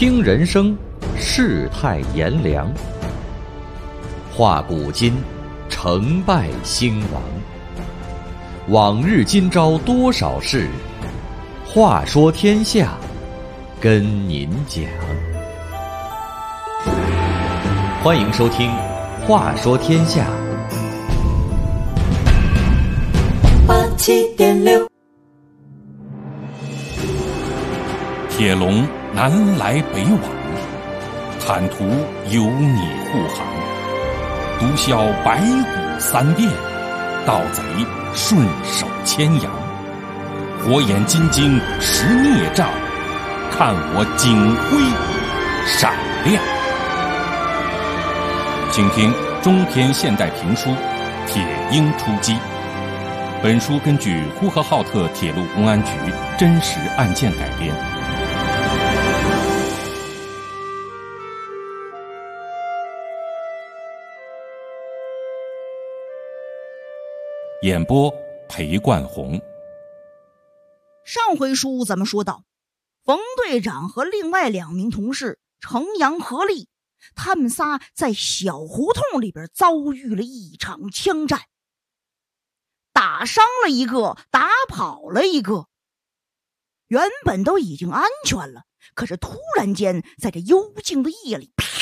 听人生，世态炎凉；话古今，成败兴亡。往日今朝多少事，话说天下，跟您讲。欢迎收听《话说天下》。 87.6， 铁笼南来北往，坦途有你护航。毒枭白骨三遍，盗贼顺手牵羊。火眼金睛识孽障，看我警徽闪亮。请听中篇现代评书《铁鹰出击》。本书根据呼和浩特铁路公安局真实案件改编。演播裴冠红。 上回书咱们说到，冯队长和另外2名同事程阳、何丽，他们仨在小胡同里边遭遇了一场枪战，打伤了一个，打跑了一个。原本都已经安全了，可是突然间在这幽静的夜里，啪，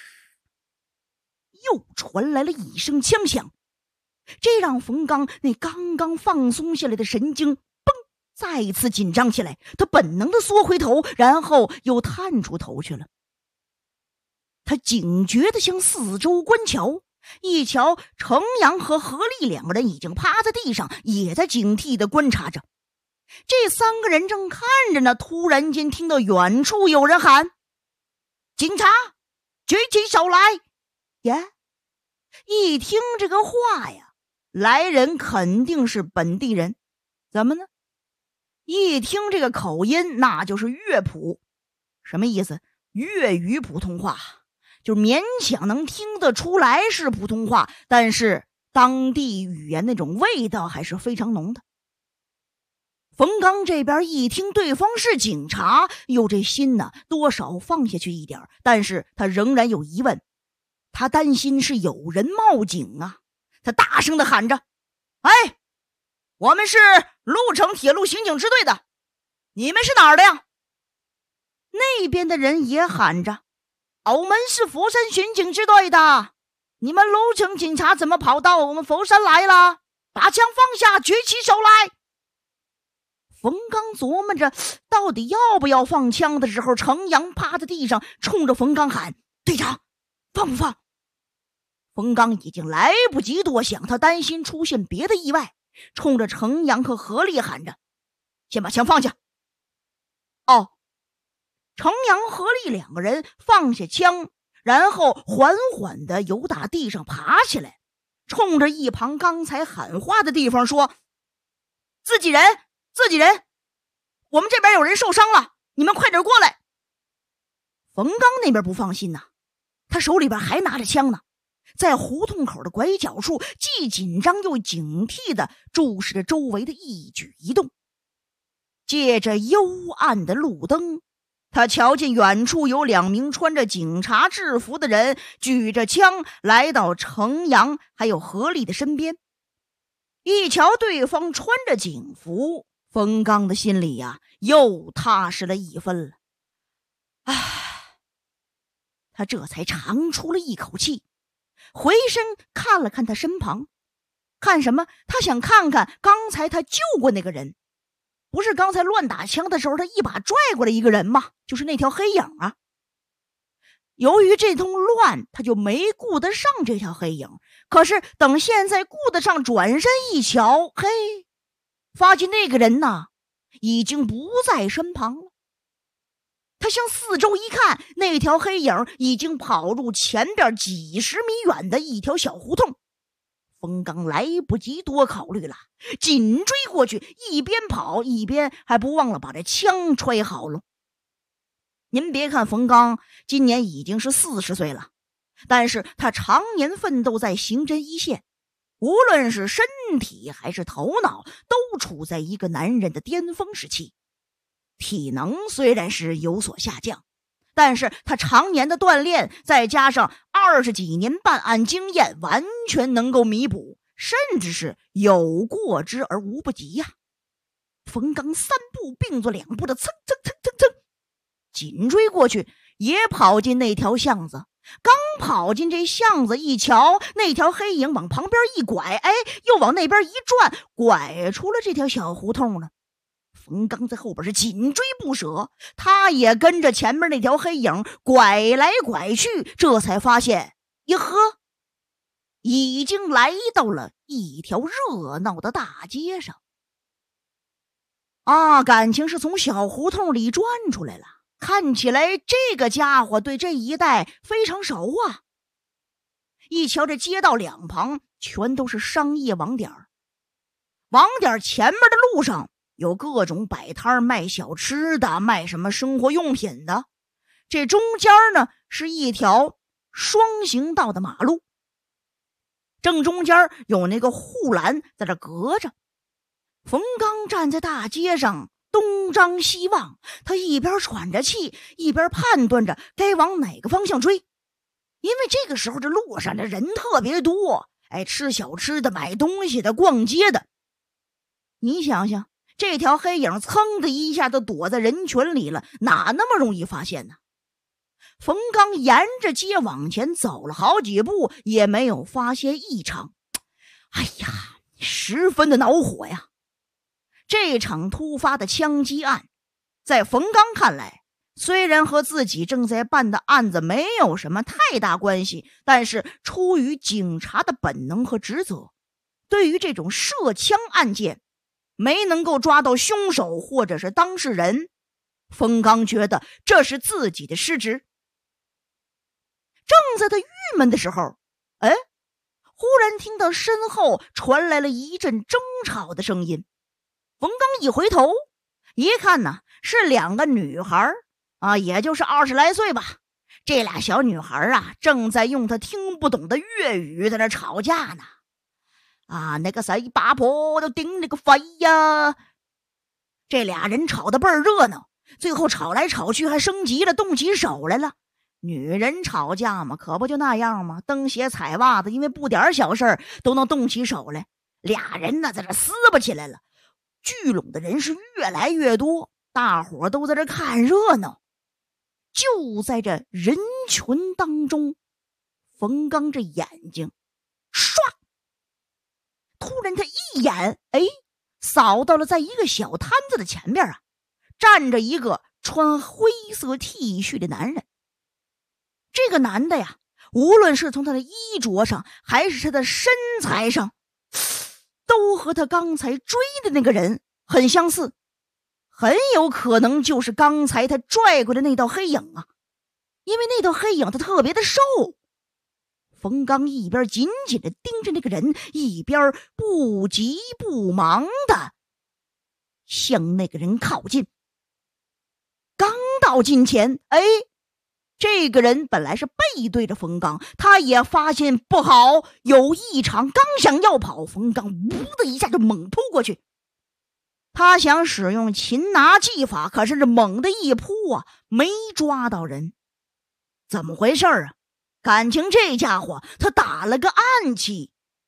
又传来了一声枪响。这让冯刚那刚刚放松下来的神经再一次紧张起来，他本能的缩回头，然后又探出头去了。他警觉地向四周观瞧，一瞧程阳和何丽2个人已经趴在地上，也在警惕地观察着。这3个人正看着呢，突然间听到远处有人喊：“警察，举起手来！”耶，一听这个话呀，来人肯定是本地人。怎么呢？一听这个口音，那就是粤普。什么意思？粤语普通话，就勉强能听得出来是普通话，但是当地语言那种味道还是非常浓的。冯刚这边一听对方是警察，有这心呢，多少放下去一点，但是他仍然有疑问，他担心是有人冒警啊。他大声地喊着：“哎，我们是鹿城铁路刑警支队的，你们是哪儿的呀？”那边的人也喊着：“我们是佛山巡警支队的，你们鹿城警察怎么跑到我们佛山来了？把枪放下，举起手来！”冯刚琢磨着到底要不要放枪的时候，程阳趴在地上冲着冯刚喊：“队长，放不放？”冯刚已经来不及多想，他担心出现别的意外，冲着程阳和何丽喊着：“先把枪放下！”哦，程阳、何丽2个人放下枪，然后缓缓地由打地上爬起来，冲着一旁刚才喊话的地方说：“自己人，我们这边有人受伤了，你们快点过来！”冯刚那边不放心呐，他手里边还拿着枪呢，在胡同口的拐角处，既紧张又警惕地注视着周围的一举一动。借着幽暗的路灯，他瞧见远处有2名穿着警察制服的人举着枪来到程阳还有何丽的身边。一瞧对方穿着警服，冯刚的心里呀，又踏实了一分了。唉，他这才长出了一口气，回身看了看他身旁。看什么？他想看看刚才他救过那个人，不是刚才乱打枪的时候他一把拽过来一个人吗？就是那条黑影啊。由于这通乱，他就没顾得上这条黑影，可是等现在顾得上，转身一瞧，嘿，发现那个人呐，已经不在身旁了。他向四周一看，那条黑影已经跑入前边几十米远的一条小胡同。冯刚来不及多考虑了，紧追过去，一边跑一边还不忘了把这枪揣好了。您别看冯刚今年已经是40岁了，但是他常年奋斗在刑侦一线，无论是身体还是头脑，都处在一个男人的巅峰时期。体能虽然是有所下降， 但是他常年的锻炼，再加上20几年办案经验，完全能够弥补，甚至是有过之而无不及呀。冯刚3步并作2步的蹭蹭蹭蹭蹭紧追过去，也跑进那条巷子。刚跑进这巷子一瞧，那条黑影往旁边一拐，又往那边一转，拐出了这条小胡同了。冯刚在后边是紧追不舍，他也跟着前面那条黑影拐来拐去，这才发现，哟呵，已经来到了一条热闹的大街上。感情是从小胡同里转出来了，看起来这个家伙对这一带非常熟啊。一瞧这街道两旁全都是商业网点，网点前面的路上有各种摆摊卖小吃的，卖什么生活用品的。这中间呢是一条双行道的马路，正中间有那个护栏在这隔着。冯刚站在大街上东张西望，他一边喘着气，一边判断着该往哪个方向追。因为这个时候这路上的人特别多，吃小吃的，买东西的，逛街的。你想想，这条黑影噌的一下就躲在人群里了，哪那么容易发现呢？冯刚沿着街往前走了好几步，也没有发现异常。十分的恼火呀！这场突发的枪击案，在冯刚看来，虽然和自己正在办的案子没有什么太大关系，但是出于警察的本能和职责，对于这种射枪案件没能够抓到凶手或者是当事人，冯刚觉得这是自己的失职。正在他郁闷的时候，忽然听到身后传来了一阵争吵的声音。冯刚一回头一看呢，是2个女孩也就是20来岁吧。这俩小女孩正在用她听不懂的粤语在那吵架呢。那个谁八婆都顶那个肺呀！这俩人吵得倍儿热闹，最后吵来吵去还升级了，动起手来了。女人吵架嘛，可不就那样吗？蹬鞋踩袜子，因为不点小事都能动起手来。俩人呢在这撕巴起来了，聚拢的人是越来越多，大伙都在这看热闹。就在这人群当中，冯刚这眼睛唰，突然他一眼扫到了在一个小摊子的前边站着一个穿灰色 T 恤的男人。这个男的呀，无论是从他的衣着上还是他的身材上，都和他刚才追的那个人很相似，很有可能就是刚才他拽过的那道黑影因为那道黑影他特别的瘦。冯刚一边紧紧地盯着那个人，一边不急不忙地向那个人靠近。刚到近前，这个人本来是背对着冯刚，他也发现不好，有异常，刚想要跑，冯刚呜的一下就猛扑过去。他想使用擒拿技法，可是这猛的一扑没抓到人。怎么回事感情这家伙他打了个暗器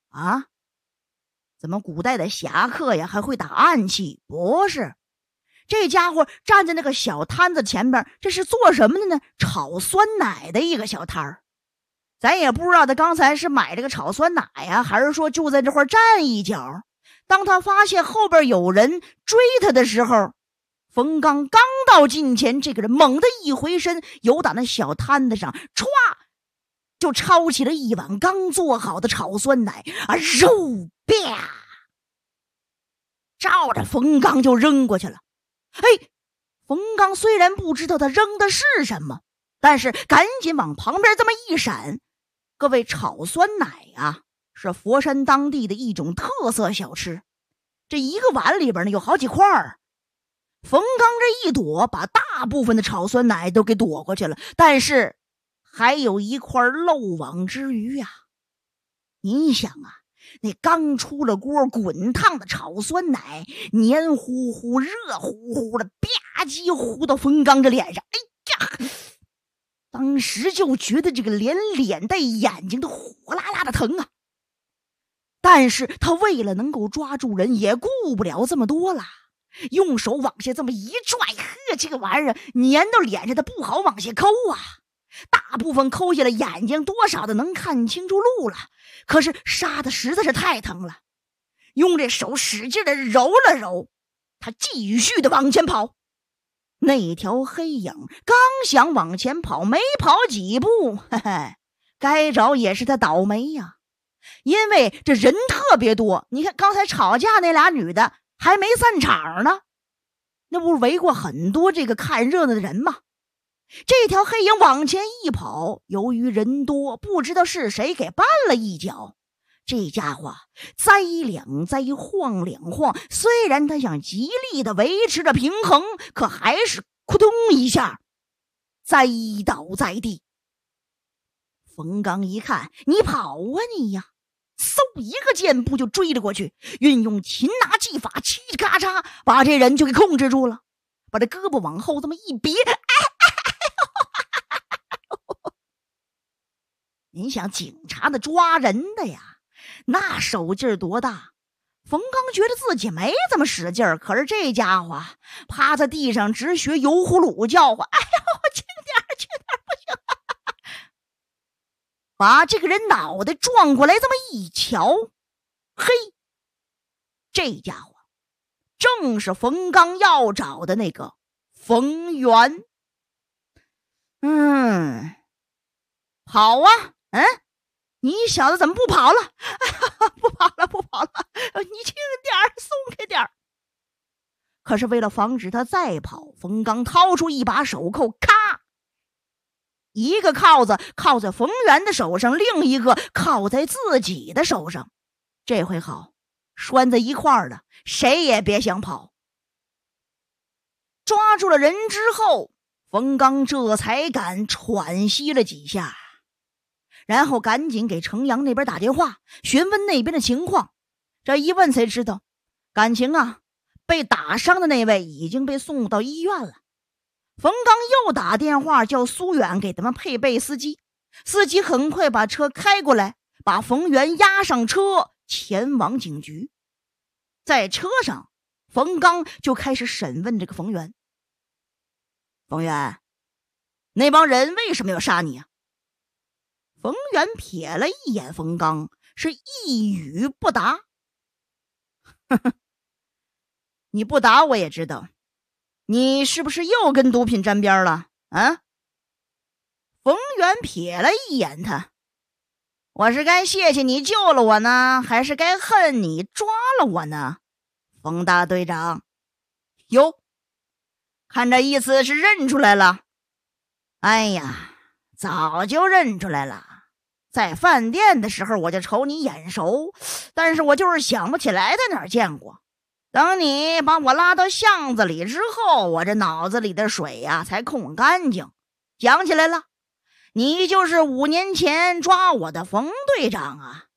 怎么古代的侠客呀还会打暗器？不是，这家伙站在那个小摊子前边，这是做什么的呢？炒酸奶的一个小摊儿。咱也不知道他刚才是买这个炒酸奶还是说就在这块站一脚。当他发现后边有人追他的时候，冯刚刚到近前，这个人猛地一回身，由打那小摊子上歘就抄起了一碗刚做好的炒酸奶肉啪照着冯刚就扔过去了。冯刚虽然不知道他扔的是什么，但是赶紧往旁边这么一闪。各位，炒酸奶是佛山当地的一种特色小吃，这一个碗里边呢有好几块冯刚这一躲，把大部分的炒酸奶都给躲过去了，但是还有一块漏网之鱼你想那刚出了锅滚烫的炒酸奶，黏糊糊热乎乎的吧唧糊到冯刚这脸上， 当时就觉得这个连脸带眼睛都火辣辣的疼啊！但是他为了能够抓住人，也顾不了这么多了，用手往下这么一拽，这个玩意儿粘到脸上，他不好往下抠啊。大部分抠下来，眼睛多少的能看清楚路了，可是杀的实在是太疼了，用这手使劲的揉了揉，他继续的往前跑。那条黑影刚想往前跑，没跑几步，该着也是他倒霉呀，因为这人特别多。你看刚才吵架那俩女的还没散场呢，那不是围过很多这个看热闹的人吗？这条黑影往前一跑，由于人多，不知道是谁给绊了一脚，这家伙栽两栽，晃两晃，虽然他想极力的维持着平衡，可还是扑通一下栽倒在地。冯刚一看，你跑啊你呀，嗖一个箭步就追了过去，运用擒拿技法，嘁哩咔嚓把这人就给控制住了，把这胳膊往后这么一别，你想警察的抓人的呀，那手劲多大？冯刚觉得自己没这么使劲儿，可是这家伙趴在地上直学油葫芦叫唤，哎呦，轻点不行把这个人脑袋撞过来，这么一瞧，嘿，这家伙正是冯刚要找的那个冯源。跑啊，你小子怎么不跑了？不跑了，你轻点松开点。可是为了防止他再跑，冯刚掏出一把手铐，咔，一个铐子铐在冯源的手上，另一个铐在自己的手上。这回好，拴在一块儿了，谁也别想跑。抓住了人之后，冯刚这才敢喘息了几下，然后赶紧给程阳那边打电话询问那边的情况。这一问才知道，感情啊，被打伤的那位已经被送到医院了。冯刚又打电话叫苏远给他们配备司机，司机很快把车开过来，把冯源押上车前往警局。在车上，冯刚就开始审问这个冯源。冯源，那帮人为什么要杀你啊？冯源瞥了一眼冯刚，是一语不答。你不答我也知道，你是不是又跟毒品沾边了啊？冯源瞥了一眼他，我是该谢谢你救了我呢，还是该恨你抓了我呢？冯大队长，哟，看这意思是认出来了。哎呀，早就认出来了，在饭店的时候我就瞅你眼熟，但是我就是想不起来在哪儿见过。等你把我拉到巷子里之后，我这脑子里的水呀才控干净，想起来了，你就是5年前抓我的冯队长啊。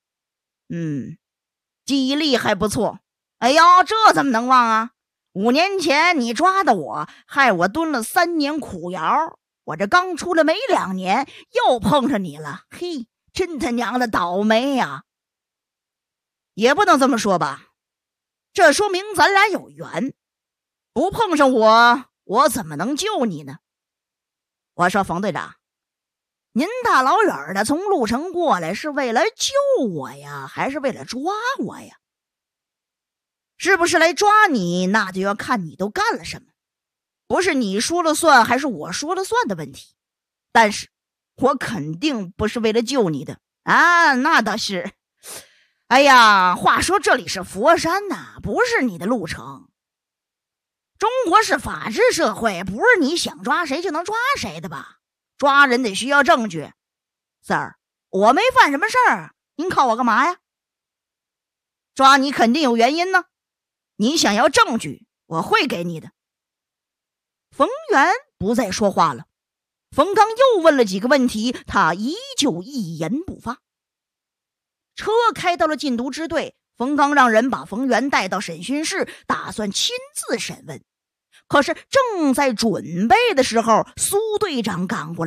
记忆力还不错。哎呦，这怎么能忘啊？5年前你抓的我，害我蹲了3年苦窑，我这刚出来没2年又碰上你了，嘿，真他娘的倒霉呀！也不能这么说吧，这说明咱俩有缘，不碰上我怎么能救你呢？我说冯队长，您大老远的从鹿城过来是为了救我呀，还是为了抓我呀？是不是来抓你，那就要看你都干了什么，不是你说了算还是我说了算的问题。但是我肯定不是为了救你的啊，那倒是。哎呀，话说这里是佛山呐，不是你的鹿城。中国是法治社会，不是你想抓谁就能抓谁的吧？抓人得需要证据。Sir，我没犯什么事儿，您靠我干嘛呀？抓你肯定有原因呢，你想要证据，我会给你的。冯源不再说话了，冯刚又问了几个问题，他依旧一言不发。车开到了禁毒支队，冯刚让人把冯源带到审讯室，打算亲自审问。可是正在准备的时候，苏队长赶过来了，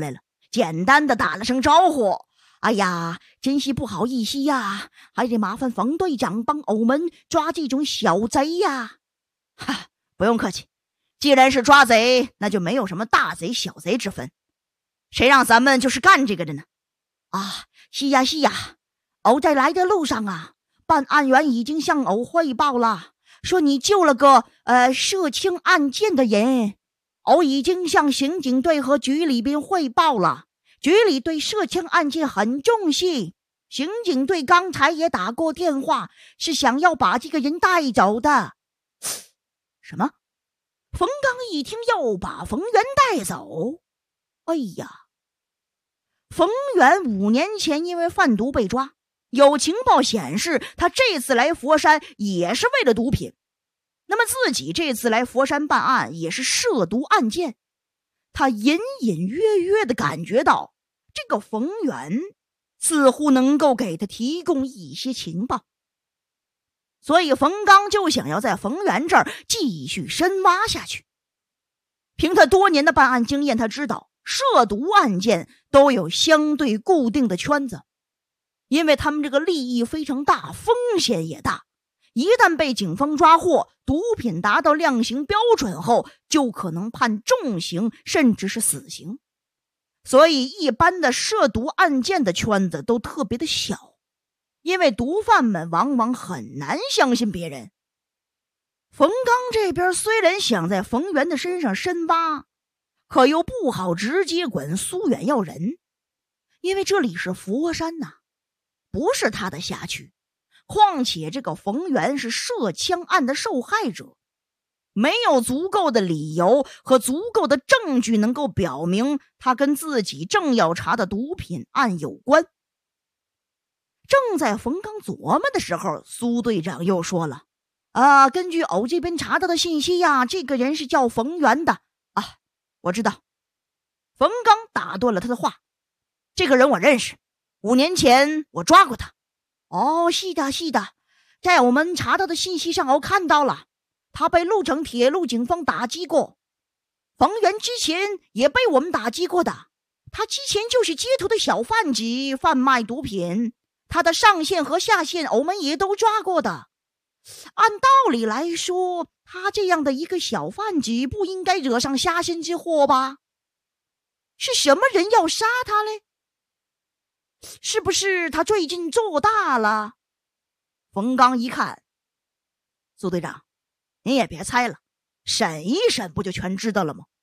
简单的打了声招呼。哎呀，真是不好意思呀，还得麻烦冯队长帮我们抓这种小贼呀。哈，不用客气，既然是抓贼，那就没有什么大贼小贼之分。谁让咱们就是干这个的呢？啊，是呀是呀，偶在来的路上啊，办案员已经向偶汇报了，说你救了个涉枪案件的人。偶已经向刑警队和局里边汇报了，局里对涉枪案件很重视，刑警队刚才也打过电话，是想要把这个人带走的。什么？冯刚一听要把冯源带走，哎呀，冯源5年前因为贩毒被抓，有情报显示他这次来佛山也是为了毒品。那么自己这次来佛山办案也是涉毒案件，他隐隐约约地感觉到这个冯源似乎能够给他提供一些情报，所以冯刚就想要在冯源这儿继续深挖下去。凭他多年的办案经验，他知道涉毒案件都有相对固定的圈子，因为他们这个利益非常大，风险也大。一旦被警方抓获，毒品达到量刑标准后，就可能判重刑甚至是死刑。所以一般的涉毒案件的圈子都特别的小，因为毒贩们往往很难相信别人。冯刚这边虽然想在冯源的身上深挖，可又不好直接管苏远要人，因为这里是佛山呐，不是他的辖区。况且这个冯源是涉枪案的受害者，没有足够的理由和足够的证据能够表明他跟自己正要查的毒品案有关。正在冯刚琢磨的时候，苏队长又说了，根据偶这边查到的信息呀，这个人是叫冯源的啊。我知道。冯刚打断了他的话，这个人我认识，5年前我抓过他。哦，是的，在我们查到的信息上，我看到了，他被鹿城铁路警方打击过。冯源之前也被我们打击过的，他之前就是街头的小贩子，贩卖毒品，他的上线和下线我们也都抓过的。按道理来说，他这样的一个小贩子不应该惹上杀身之祸吧？是什么人要杀他嘞？是不是他最近做大了？冯刚一看，苏队长，您也别猜了，审一审不就全知道了吗？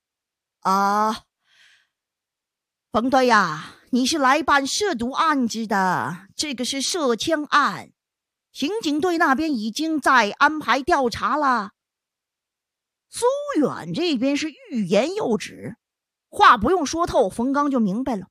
冯队呀，你是来办涉毒案子的，这个是涉枪案，刑警队那边已经在安排调查了。苏远这边是欲言又止，话不用说透，冯刚就明白了。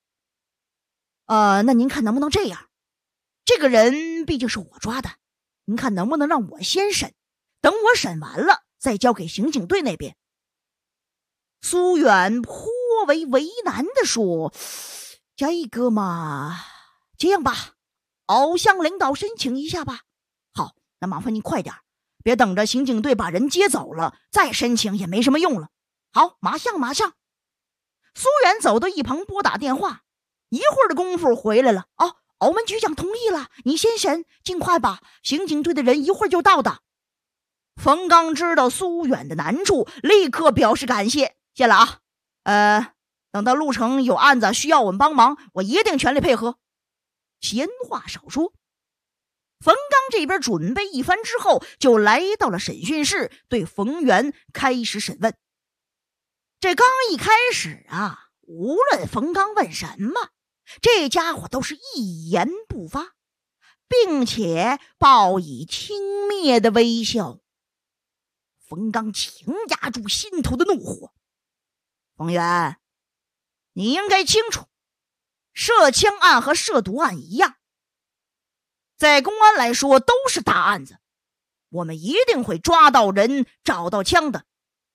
那您看能不能这样？这个人毕竟是我抓的，您看能不能让我先审，等我审完了再交给刑警队那边。苏远颇为为难地说，这个嘛，这样吧，偶向领导申请一下吧。好，那麻烦您快点，别等着刑警队把人接走了再申请也没什么用了。好，马上。苏远走到一旁拨打电话，一会儿的功夫回来了。我们局长同意了，你先审，尽快吧，刑警队的人一会儿就到的。冯刚知道苏远的难处，立刻表示感谢，谢了啊。等到路程有案子需要我们帮忙，我一定全力配合。闲话少说，冯刚这边准备一番之后，就来到了审讯室，对冯源开始审问。这刚一开始啊，无论冯刚问什么，这家伙都是一言不发，并且报以轻蔑的微笑。冯刚强压住心头的怒火，冯源，你应该清楚，涉枪案和涉毒案一样，在公安来说都是大案子，我们一定会抓到人，找到枪的。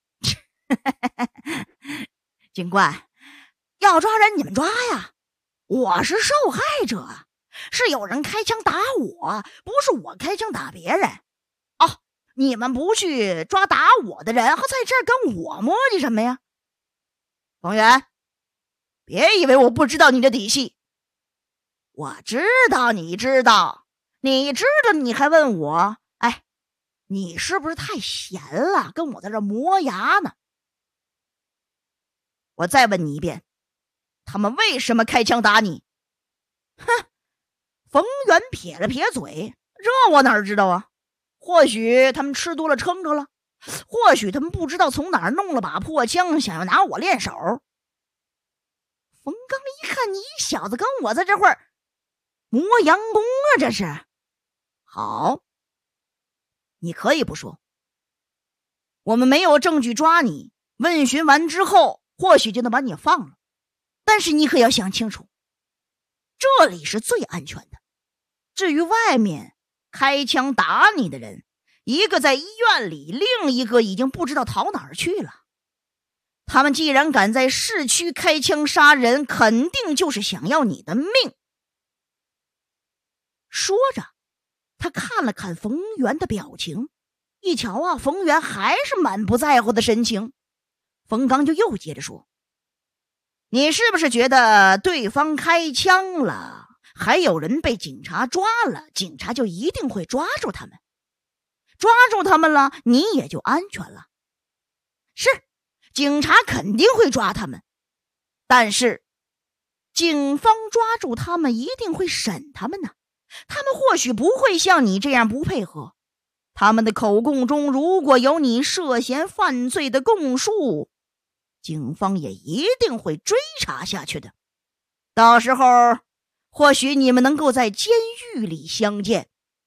警官，要抓人你们抓呀，我是受害者，是有人开枪打我，不是我开枪打别人。你们不去抓打我的人，还在这儿跟我磨叽什么呀？冯源， 别以为我不知道你的底细。我知道你知道，你知道你还问我？哎，你是不是太闲了，跟我在这磨牙呢？我再问你一遍，他们为什么开枪打你？哼！冯源撇了撇嘴，这我哪知道啊？或许他们吃多了撑着了，或许他们不知道从哪儿弄了把破枪，想要拿我练手。冯刚一看，你小子跟我在这块儿磨洋工啊，这是。好，你可以不说，我们没有证据抓你，问询完之后或许就能把你放了，但是你可要想清楚，这里是最安全的。至于外面开枪打你的人，一个在医院里，另一个已经不知道逃哪儿去了。他们既然敢在市区开枪杀人，肯定就是想要你的命。说着，他看了看冯源的表情，一瞧啊，冯源还是满不在乎的神情。冯刚就又接着说：你是不是觉得对方开枪了，还有人被警察抓了，警察就一定会抓住他们？抓住他们了，你也就安全了。是，警察肯定会抓他们，但是警方抓住他们一定会审他们呢。他们或许不会像你这样不配合，他们的口供中如果有你涉嫌犯罪的供述，警方也一定会追查下去的。到时候或许你们能够在监狱里相见。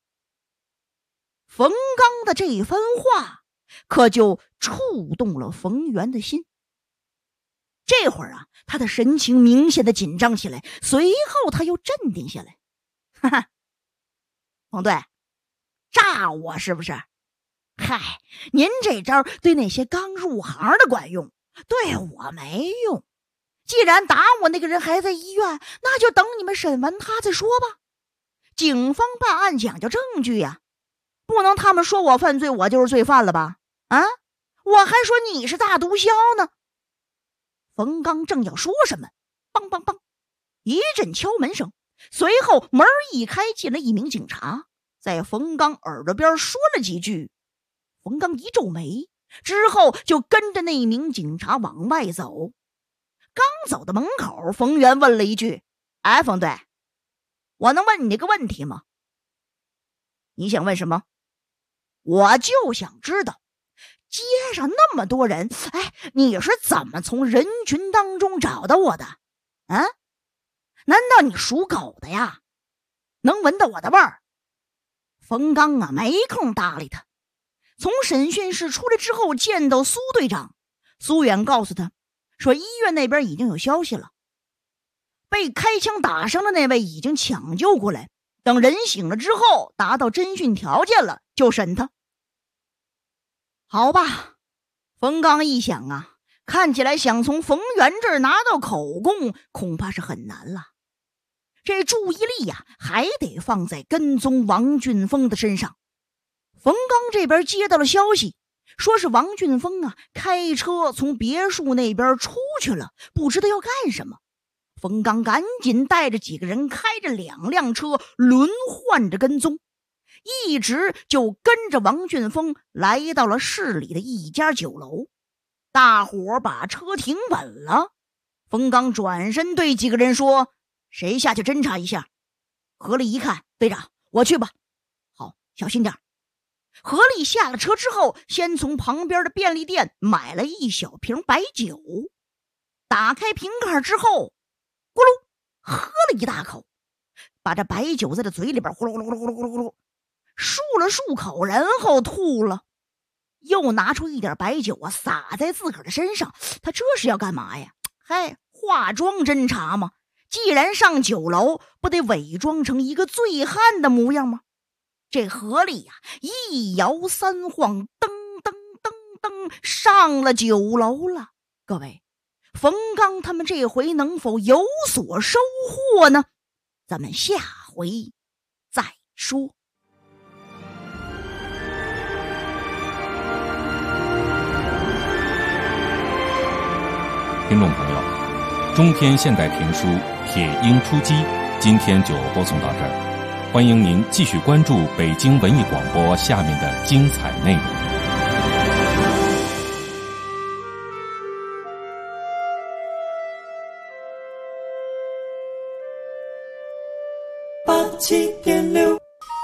冯刚的这番话可就触动了冯源的心。这会儿啊，他的神情明显的紧张起来，随后他又镇定下来。哈哈，冯队，诈我是不是？嗨，您这招对那些刚入行的管用，对我没用。既然打我那个人还在医院，那就等你们审完他再说吧。警方办案讲究证据呀，不能他们说我犯罪，我就是罪犯了吧？啊，我还说你是大毒枭呢。冯刚正要说什么，梆梆梆，一阵敲门声，随后门一开，进了一名警察，在冯刚耳朵边说了几句。冯刚一皱眉，之后就跟着那名警察往外走。刚走到门口，冯源问了一句：哎，冯队，我能问你个问题吗？你想问什么？我就想知道街上那么多人，哎，你是怎么从人群当中找到我的？啊？难道你属狗的呀？能闻到我的味儿？冯刚啊，没空搭理他。从审讯室出来之后，见到苏队长，苏远告诉他说，医院那边已经有消息了，被开枪打伤的那位已经抢救过来，等人醒了之后，达到侦讯条件了，就审他。好吧，冯刚一想啊，看起来想从冯源这儿拿到口供恐怕是很难了。这注意力呀，还得放在跟踪王俊峰的身上。冯刚这边接到了消息，说是王俊峰啊开车从别墅那边出去了，不知道要干什么。冯刚赶紧带着几个人，开着2辆车轮换着跟踪，一直就跟着王俊峰来到了市里的一家酒楼。大伙把车停稳了，冯刚转身对几个人说：谁下去侦查一下？何力一看，队长，我去吧。好，小心点。何力下了车之后，先从旁边的便利店买了一小瓶白酒，打开瓶盖之后，咕噜喝了一大口，把这白酒在这嘴里边呼噜呼噜呼噜呼噜呼噜呼噜漱了漱口，然后吐了。又拿出一点白酒啊，洒在自个儿的身上。他这是要干嘛呀？嗨，化妆侦查吗？既然上酒楼，不得伪装成一个醉汉的模样吗？这何力呀，一摇3晃，噔噔噔噔上了酒楼了。各位，冯刚他们这回能否有所收获呢？咱们下回再说。 听众朋友， 中篇现代评书《铁鹰出击》，今天就播送到这儿。欢迎您继续关注北京文艺广播下面的精彩内容。 87.6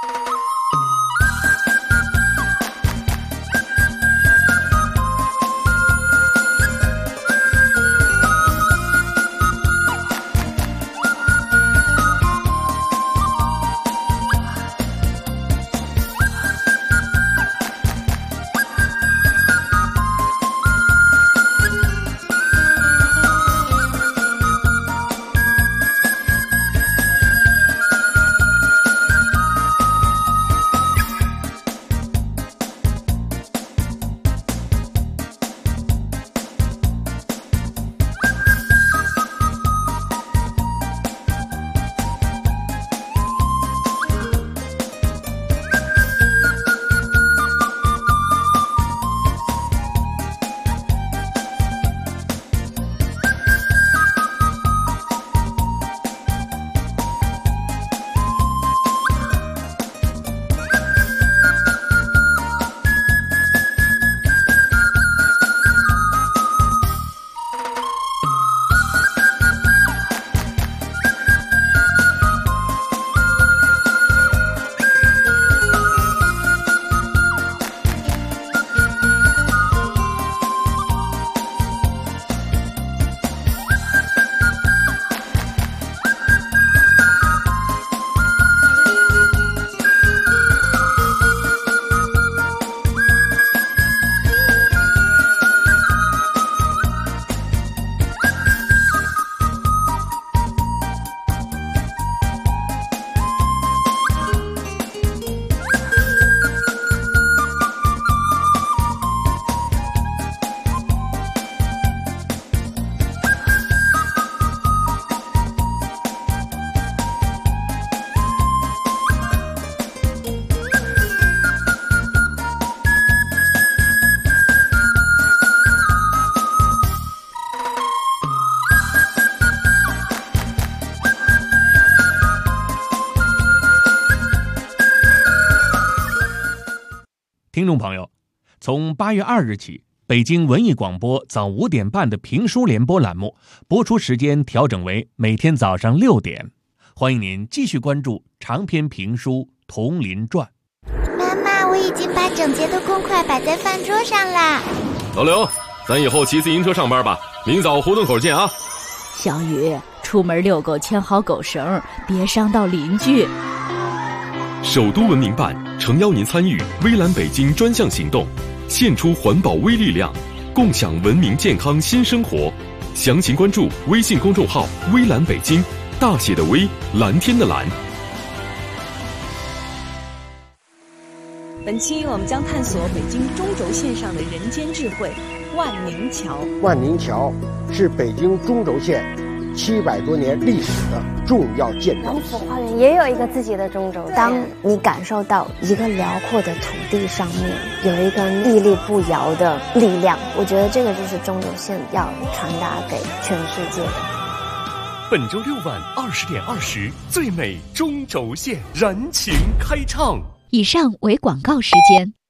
听众朋友，从8月2日起，北京文艺广播早5点半的评书联播栏目播出时间调整为每天早上6点。欢迎您继续关注长篇评书《铜林传》。 妈妈，我已经把整洁的公筷摆在饭桌上啦。 老刘，咱以后骑自行车上班吧，明早胡同口见啊。 小雨，出门遛狗牵好狗绳，别伤到邻居。 首都文明办诚邀您参与微蓝北京专项行动，献出环保微力量，共享文明健康新生活。详情关注微信公众号微蓝北京，大写的微，蓝天的蓝。 本期我们将探索北京中轴线上的人间智慧——万宁桥。 万宁桥是北京中轴线700多年历史的重要建筑。 王府花园也有一个自己的中轴线。当你感受到一个辽阔的土地上面有一个屹立不摇的力量，我觉得这个就是中轴线要传达给全世界的。 本周6晚20点20，最美中轴线燃情开唱。 以上为广告时间。